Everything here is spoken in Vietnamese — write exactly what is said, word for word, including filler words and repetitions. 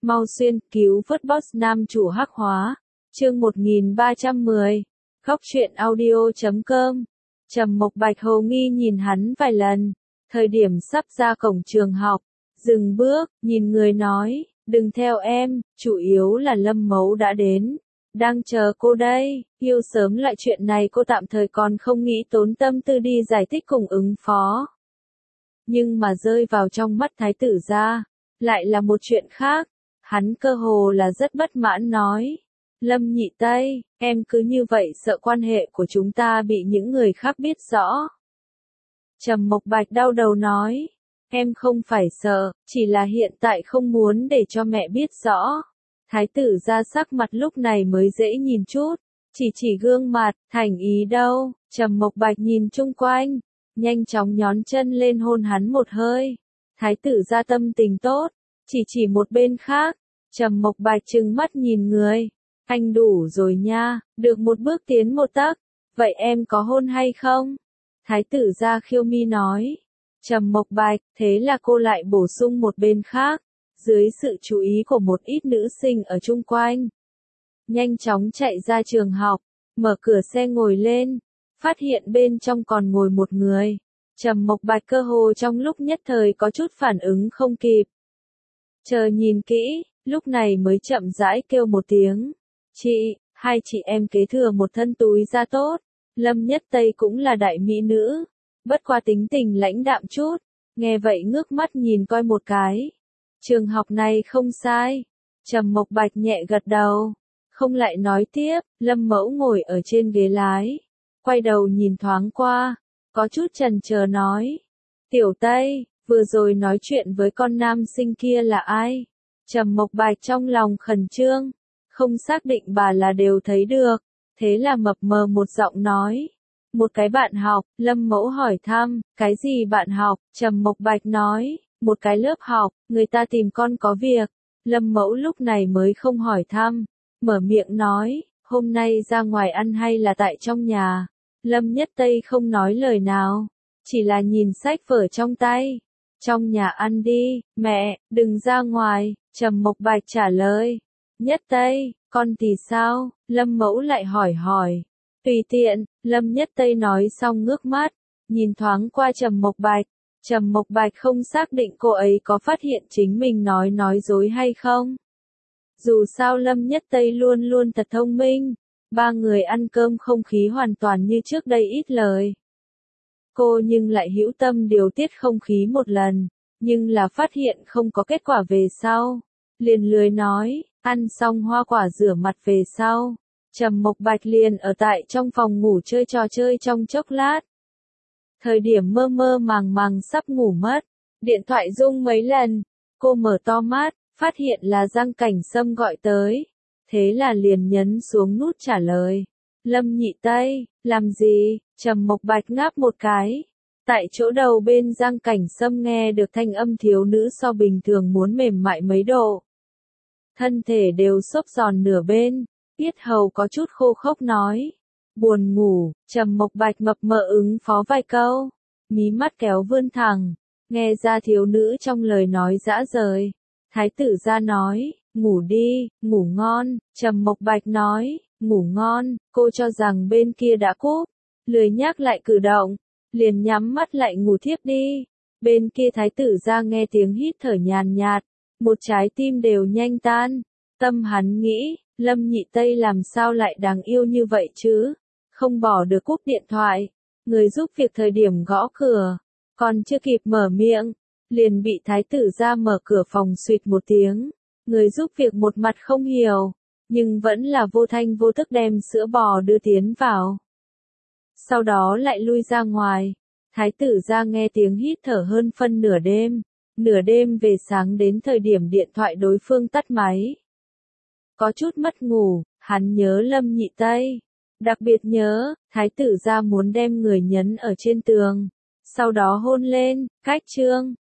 Mau xuyên, cứu vớt boss nam chủ hắc hóa. Chương một nghìn ba trăm mười. Góc truyện audio chấm com. Trầm Mộc Bạch hồ nghi nhìn hắn vài lần. Thời điểm sắp ra cổng trường học, dừng bước, nhìn người nói, đừng theo em, chủ yếu là Lâm Mẫu đã đến. Đang chờ cô đây, yêu sớm loại chuyện này cô tạm thời còn không nghĩ tốn tâm tư đi giải thích cùng ứng phó. Nhưng mà rơi vào trong mắt thái tử gia, lại là một chuyện khác. Hắn cơ hồ là rất bất mãn nói. Lâm Nhị Tây, em cứ như vậy sợ quan hệ của chúng ta bị những người khác biết rõ. Trầm Mộc Bạch đau đầu nói. Em không phải sợ, chỉ là hiện tại không muốn để cho mẹ biết rõ. Thái tử gia sắc mặt lúc này mới dễ nhìn chút. Chỉ chỉ gương mặt, thành ý đâu. Trầm Mộc Bạch nhìn chung quanh, nhanh chóng nhón chân lên hôn hắn một hơi. Thái tử gia tâm tình tốt, chỉ chỉ một bên khác. Trầm Mộc Bạch trừng mắt nhìn người. Anh đủ rồi nha, được một bước tiến một tấc. Vậy em có hôn hay không? Thái tử gia khiêu mi nói. Trầm Mộc Bạch, thế là cô lại bổ sung một bên khác. Dưới sự chú ý của một ít nữ sinh ở chung quanh. Nhanh chóng chạy ra trường học, mở cửa xe ngồi lên. Phát hiện bên trong còn ngồi một người. Trầm Mộc Bạch cơ hồ trong lúc nhất thời có chút phản ứng không kịp. Chờ nhìn kỹ, lúc này mới chậm rãi kêu một tiếng. Chị, hai chị em kế thừa một thân túi da tốt. Lâm Nhất Tây cũng là đại mỹ nữ. Bất qua tính tình lãnh đạm chút. Nghe vậy ngước mắt nhìn coi một cái. Trường học này không sai. Trầm Mộc Bạch nhẹ gật đầu. Không lại nói tiếp, Lâm Mẫu ngồi ở trên ghế lái. Quay đầu nhìn thoáng qua. Có chút chần chờ nói. Tiểu Tây, vừa rồi nói chuyện với con nam sinh kia là ai? Trầm Mộc Bạch trong lòng khẩn trương. Không xác định bà là đều thấy được. Thế là mập mờ một giọng nói. Một cái bạn học, Lâm Mẫu hỏi thăm, cái gì bạn học? Trầm Mộc Bạch nói, một cái lớp học, người ta tìm con có việc. Lâm Mẫu lúc này mới không hỏi thăm. Mở miệng nói, hôm nay ra ngoài ăn hay là tại trong nhà? Lâm Nhất Tây không nói lời nào. Chỉ là nhìn sách vở trong tay. Trong nhà ăn đi, mẹ, đừng ra ngoài. Trầm Mộc Bạch trả lời. Nhất Tây, con thì sao? Lâm Mẫu lại hỏi hỏi. Tùy tiện, Lâm Nhất Tây nói xong ngước mắt, nhìn thoáng qua Trầm Mộc Bạch. Trầm Mộc Bạch không xác định cô ấy có phát hiện chính mình nói nói dối hay không. Dù sao Lâm Nhất Tây luôn luôn thật thông minh, ba người ăn cơm không khí hoàn toàn như trước đây ít lời. Cô nhưng lại hữu tâm điều tiết không khí một lần, nhưng là phát hiện không có kết quả về sau. Liền lười nói, ăn xong hoa quả rửa mặt về sau. Trầm Mộc Bạch liền ở tại trong phòng ngủ chơi trò chơi trong chốc lát. Thời điểm mơ mơ màng màng sắp ngủ mất, điện thoại rung mấy lần, cô mở to mắt, phát hiện là Giang Cảnh Sâm gọi tới. Thế là liền nhấn xuống nút trả lời. Lâm Nhị Tây, làm gì? Trầm Mộc Bạch ngáp một cái. Tại chỗ đầu bên Giang Cảnh Sâm nghe được thanh âm thiếu nữ so bình thường muốn mềm mại mấy độ. Thân thể đều xốp giòn nửa bên, yết hầu có chút khô khốc nói. Buồn ngủ, Trầm Mộc Bạch mập mờ ứng phó vài câu. Mí mắt kéo vươn thẳng, nghe ra thiếu nữ trong lời nói dã rời. Thái tử gia nói, ngủ đi, ngủ ngon. Trầm Mộc Bạch nói, ngủ ngon. Cô cho rằng bên kia đã cúp, lười nhác lại cử động, liền nhắm mắt lại ngủ thiếp đi. Bên kia thái tử gia nghe tiếng hít thở nhàn nhạt, một trái tim đều nhanh tan. Tâm hắn nghĩ, Lâm Nhị Tây làm sao lại đáng yêu như vậy chứ? Không bỏ được cúp điện thoại. Người giúp việc thời điểm gõ cửa, còn chưa kịp mở miệng, liền bị thái tử gia mở cửa phòng suýt một tiếng. Người giúp việc một mặt không hiểu, nhưng vẫn là vô thanh vô tức đem sữa bò đưa tiến vào. Sau đó lại lui ra ngoài. Thái tử gia nghe tiếng hít thở hơn phân nửa đêm. Nửa đêm về sáng đến thời điểm điện thoại đối phương tắt máy. Có chút mất ngủ, hắn nhớ Lâm Nhị Tây. Đặc biệt nhớ, thái tử gia muốn đem người nhấn ở trên tường. Sau đó hôn lên, cách chương.